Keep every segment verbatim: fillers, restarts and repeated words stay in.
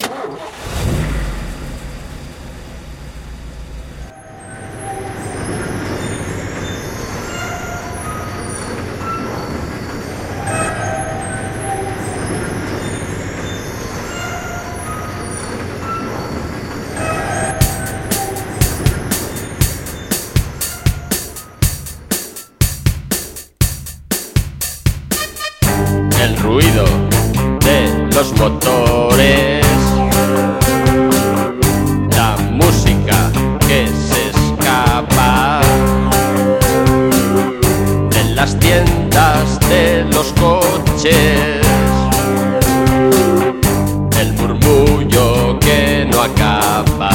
El ruido de los motores, la música que se escapa de las tiendas de los coches, el murmullo que no acaba.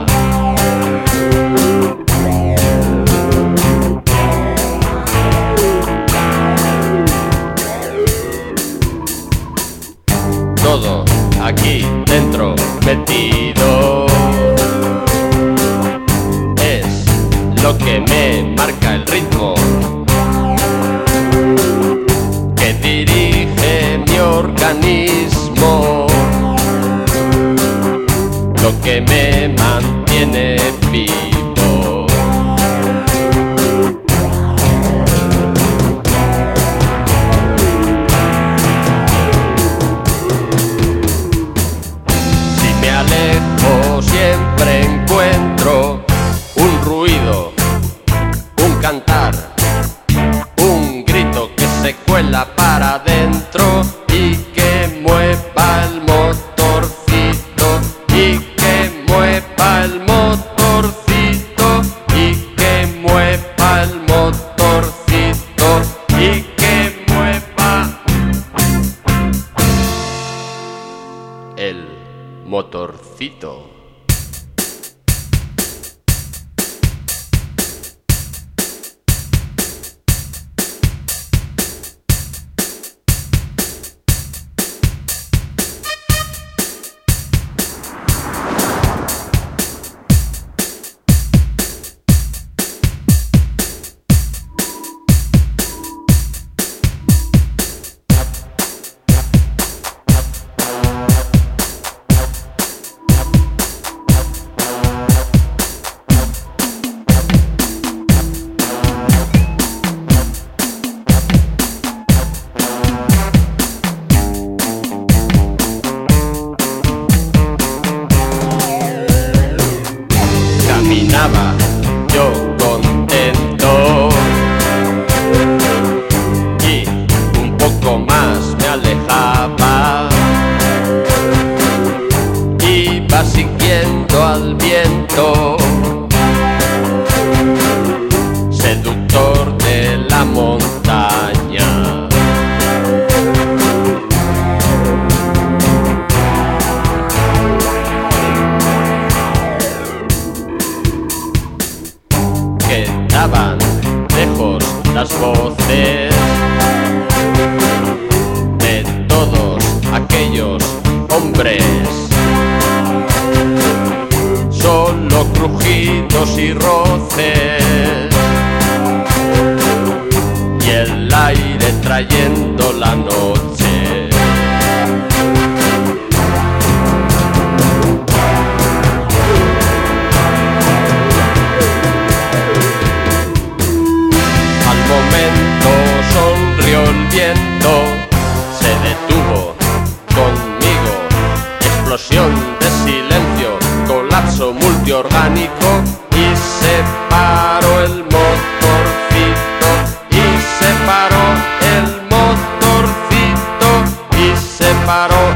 Todo aquí dentro metido es lo que me marca el ritmo que dirige mi organismo, lo que me mantiene vivo. Alejo siempre encuentro un ruido, un cantar, un grito que se cuela para adentro y que mueva el motorcito, y que mueva el motorcito, y que mueva el motorcito, y que mueva el motorcito. Caminaba yo contento y un poco más me alejaba, iba siguiendo al viento, seductor de la montaña. Quedaban lejos las voces de todos aquellos hombres, solo crujidos y roces, y el aire trayendo la noche. Momento sonrió el viento, se detuvo conmigo, explosión de silencio, colapso multiorgánico, y se paró el motorcito, y se paró el motorcito, y se paró